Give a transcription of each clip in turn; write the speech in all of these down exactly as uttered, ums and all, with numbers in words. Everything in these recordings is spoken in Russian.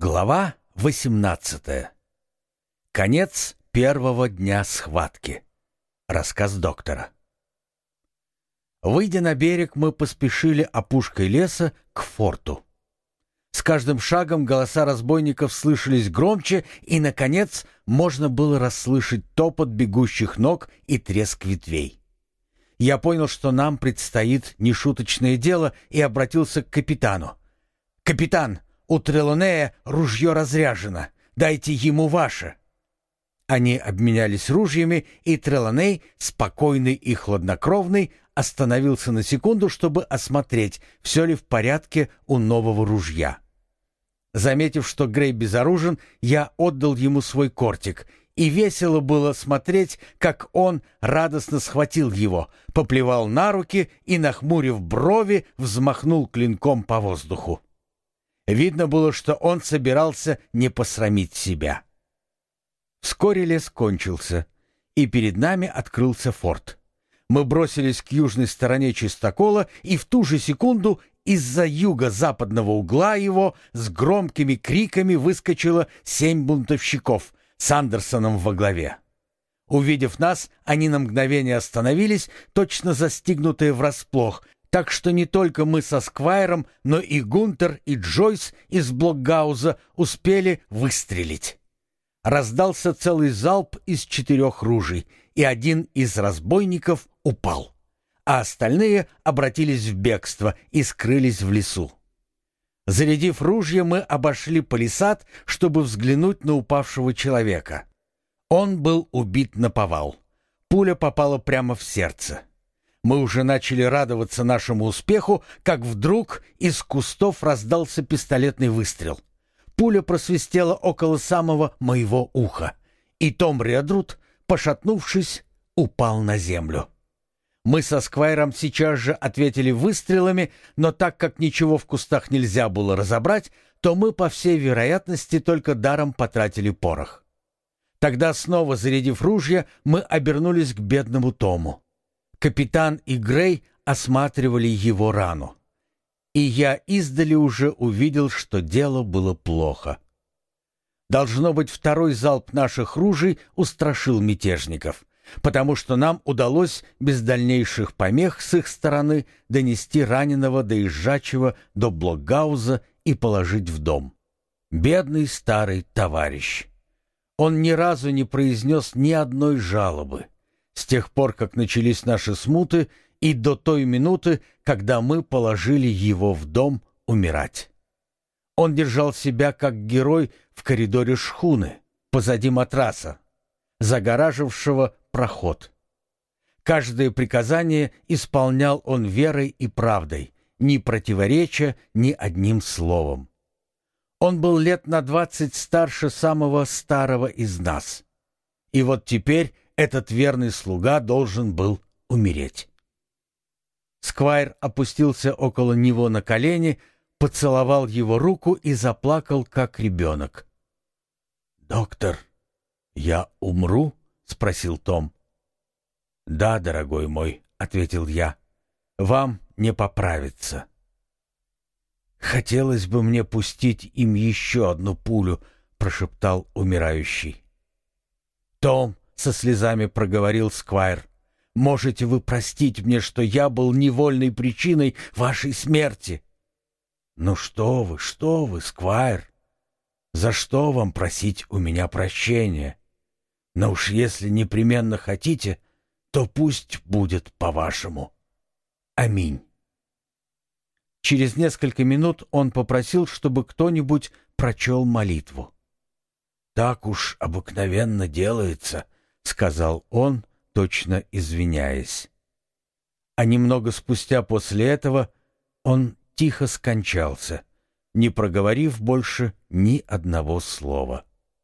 Глава восемнадцатая. Конец первого дня схватки. Рассказ доктора. Выйдя на берег, мы поспешили опушкой леса к форту. С каждым шагом голоса разбойников слышались громче, и, наконец, можно было расслышать топот бегущих ног и треск ветвей. Я понял, что нам предстоит нешуточное дело, и обратился к капитану. «Капитан, у Трелонея ружье разряжено. Дайте ему ваше». Они обменялись ружьями, и Трелоней, спокойный и хладнокровный, остановился на секунду, чтобы осмотреть, все ли в порядке у нового ружья. Заметив, что Грей безоружен, я отдал ему свой кортик, и весело было смотреть, как он радостно схватил его, поплевал на руки и, нахмурив брови, взмахнул клинком по воздуху. Видно было, что он собирался не посрамить себя. Вскоре лес кончился, и перед нами открылся форт. Мы бросились к южной стороне чистокола, и в ту же секунду из-за юго-западного угла его с громкими криками выскочило семь бунтовщиков с Андерсоном во главе. Увидев нас, они на мгновение остановились, точно застигнутые врасплох, так что не только мы со Сквайром, но и Гунтер и Джойс из Блокгауза успели выстрелить. Раздался целый залп из четырех ружей, и один из разбойников упал, а остальные обратились в бегство и скрылись в лесу. Зарядив ружья, мы обошли палисад, чтобы взглянуть на упавшего человека. Он был убит наповал. Пуля попала прямо в сердце. Мы уже начали радоваться нашему успеху, как вдруг из кустов раздался пистолетный выстрел. Пуля просвистела около самого моего уха, и Том Редруд, пошатнувшись, упал на землю. Мы со Сквайром сейчас же ответили выстрелами, но так как ничего в кустах нельзя было разобрать, то мы, по всей вероятности, только даром потратили порох. Тогда, снова зарядив ружья, мы обернулись к бедному Тому. Капитан и Грей осматривали его рану. И я издали уже увидел, что дело было плохо. Должно быть, второй залп наших ружей устрашил мятежников, потому что нам удалось без дальнейших помех с их стороны донести раненого доезжачего до Блокгауза и положить в дом. Бедный старый товарищ. Он ни разу не произнес ни одной жалобы с тех пор, как начались наши смуты, и до той минуты, когда мы положили его в дом умирать. Он держал себя как герой в коридоре шхуны, позади матраса, загоражившего проход. Каждое приказание исполнял он верой и правдой, не противореча ни одним словом. Он был лет на двадцать старше самого старого из нас. И вот теперь этот верный слуга должен был умереть. Сквайр опустился около него на колени, поцеловал его руку и заплакал, как ребенок. «Доктор, я умру?» — спросил Том. «Да, дорогой мой», — ответил я, — «вам не поправиться». «Хотелось бы мне пустить им еще одну пулю», — прошептал умирающий. «Том», — со слезами проговорил Сквайр, — «можете вы простить мне, что я был невольной причиной вашей смерти?» «Ну что вы, что вы, Сквайр? За что вам просить у меня прощения? Но уж если непременно хотите, то пусть будет по-вашему. Аминь». Через несколько минут он попросил, чтобы кто-нибудь прочел молитву. «Так уж обыкновенно делается», — сказал он, точно извиняясь. А немного спустя после этого он тихо скончался, не проговорив больше ни одного слова.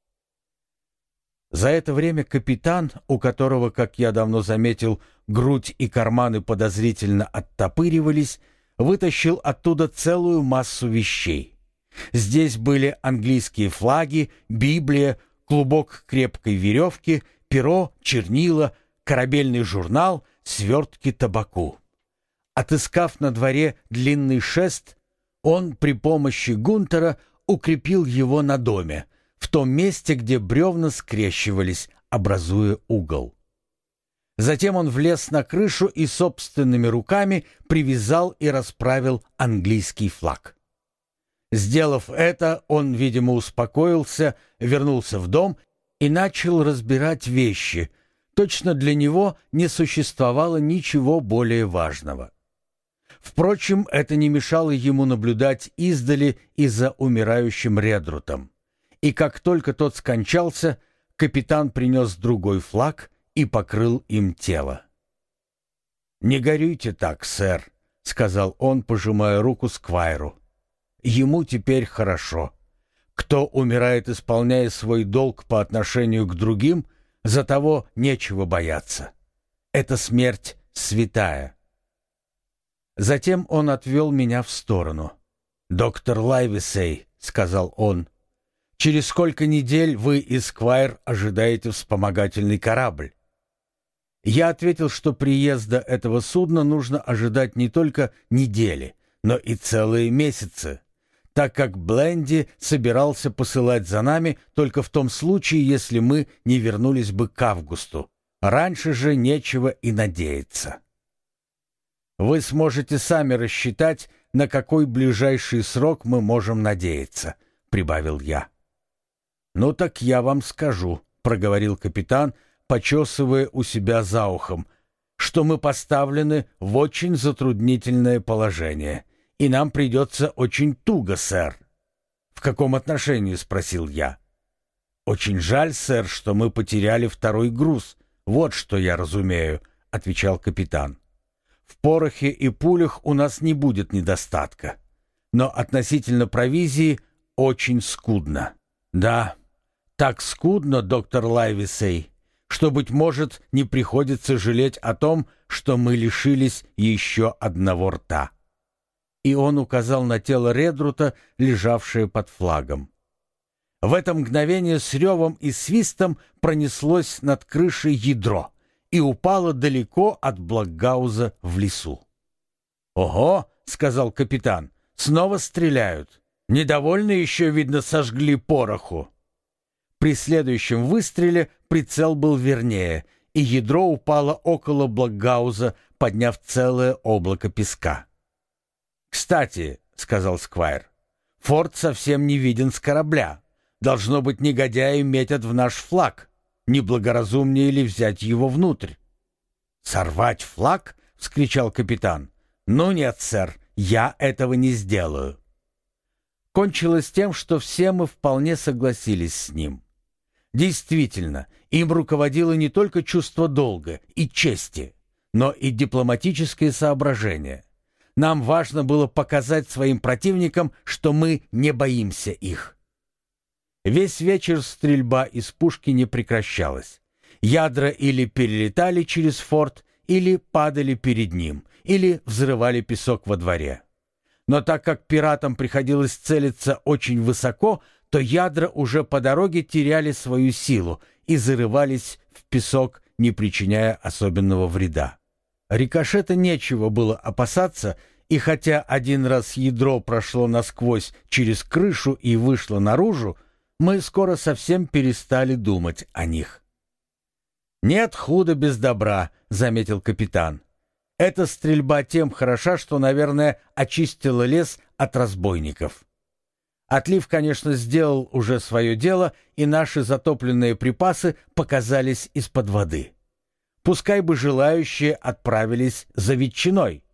За это время капитан, у которого, как я давно заметил, грудь и карманы подозрительно оттопыривались, вытащил оттуда целую массу вещей. Здесь были английские флаги, Библия, клубок крепкой веревки, перо, чернила, корабельный журнал, свертки табаку. Отыскав на дворе длинный шест, он при помощи Гунтера укрепил его на доме, в том месте, где бревна скрещивались, образуя угол. Затем он влез на крышу и собственными руками привязал и расправил английский флаг. Сделав это, он, видимо, успокоился, вернулся в дом и начал разбирать вещи. Точно для него не существовало ничего более важного. Впрочем, это не мешало ему наблюдать издали и за умирающим Редрутом. И как только тот скончался, капитан принес другой флаг и покрыл им тело. «Не горюйте так, сэр», — сказал он, пожимая руку Сквайру. «Ему теперь хорошо. Кто умирает, исполняя свой долг по отношению к другим, за того нечего бояться. Эта смерть святая». Затем он отвел меня в сторону. «Доктор Лайвисей», — сказал он, — «через сколько недель вы и Сквайр ожидаете вспомогательный корабль?» Я ответил, что приезда этого судна нужно ожидать не только недели, но и целые месяцы, так как Бленди собирался посылать за нами только в том случае, если мы не вернулись бы к августу. Раньше же нечего и надеяться. Вы сможете сами рассчитать, на какой ближайший срок мы можем надеяться, прибавил я. Ну так я вам скажу, проговорил капитан, почесывая у себя за ухом, что мы поставлены в очень затруднительное положение, и нам придется очень туго, сэр. «В каком отношении?» — спросил я. «Очень жаль, сэр, что мы потеряли второй груз. Вот что я разумею», — отвечал капитан. «В порохе и пулях у нас не будет недостатка, но относительно провизии очень скудно». «Да, так скудно, доктор Лайвисей, что, быть может, не приходится жалеть о том, что мы лишились еще одного рта». И он указал на тело Редрута, лежавшее под флагом. В это мгновение с ревом и свистом пронеслось над крышей ядро и упало далеко от Блокгауза в лесу. «Ого!» — сказал капитан. «Снова стреляют. Недовольны еще, видно, сожгли пороху». При следующем выстреле прицел был вернее, и ядро упало около Блокгауза, подняв целое облако песка. «Кстати», — сказал Сквайр, — «форт совсем не виден с корабля. Должно быть, негодяи метят в наш флаг. Неблагоразумнее ли взять его внутрь?» «Сорвать флаг?» — вскричал капитан. «Ну нет, сэр, я этого не сделаю». Кончилось тем, что все мы вполне согласились с ним. Действительно, им руководило не только чувство долга и чести, но и дипломатические соображения. Нам важно было показать своим противникам, что мы не боимся их. Весь вечер стрельба из пушки не прекращалась. Ядра или перелетали через форт, или падали перед ним, или взрывали песок во дворе. Но так как пиратам приходилось целиться очень высоко, то ядра уже по дороге теряли свою силу и зарывались в песок, не причиняя особенного вреда. Рикошета нечего было опасаться, и хотя один раз ядро прошло насквозь через крышу и вышло наружу, мы скоро совсем перестали думать о них. «Нет худа без добра», — заметил капитан. «Эта стрельба тем хороша, что, наверное, очистила лес от разбойников. Отлив, конечно, сделал уже свое дело, и наши затопленные припасы показались из-под воды. Пускай бы желающие отправились за ветчиной».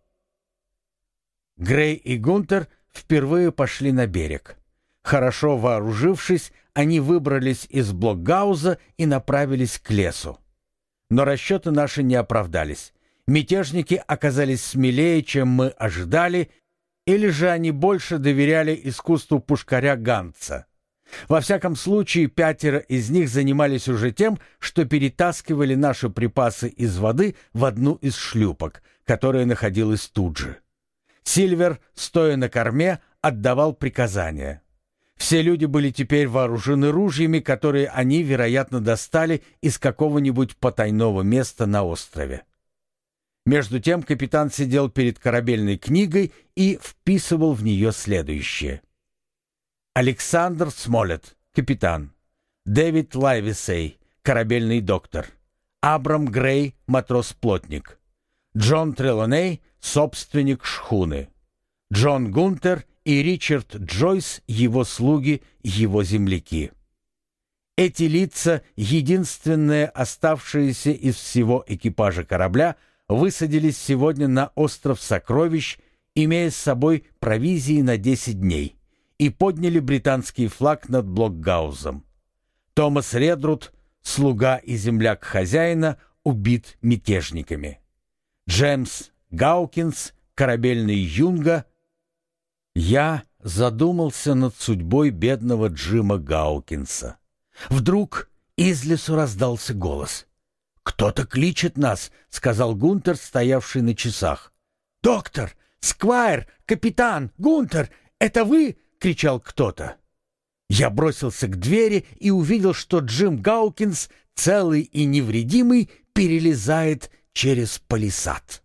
Грей и Гунтер впервые пошли на берег. Хорошо вооружившись, они выбрались из Блокгауза и направились к лесу. Но расчеты наши не оправдались. Мятежники оказались смелее, чем мы ожидали, или же они больше доверяли искусству пушкаря Ганца. Во всяком случае, пятеро из них занимались уже тем, что перетаскивали наши припасы из воды в одну из шлюпок, которая находилась тут же. Сильвер, стоя на корме, отдавал приказания. Все люди были теперь вооружены ружьями, которые они, вероятно, достали из какого-нибудь потайного места на острове. Между тем капитан сидел перед корабельной книгой и вписывал в нее следующее. Александр Смолет, капитан. Дэвид Лайвисей, корабельный доктор. Абрам Грей, матрос-плотник. Джон Трелоней, собственник шхуны. Джон Гунтер и Ричард Джойс, его слуги, его земляки. Эти лица, единственные оставшиеся из всего экипажа корабля, высадились сегодня на остров Сокровищ, имея с собой провизии на десять дней, и подняли британский флаг над Блокгаузом. Томас Редруд, слуга и земляк хозяина, убит мятежниками. Джеймс Гаукинс, корабельный юнга. Я задумался над судьбой бедного Джима Гаукинса. Вдруг из лесу раздался голос. «Кто-то кличет нас», — сказал Гунтер, стоявший на часах. «Доктор! Сквайр! Капитан! Гунтер! Это вы?» — кричал кто-то. Я бросился к двери и увидел, что Джим Гаукинс, целый и невредимый, перелезает через палисад.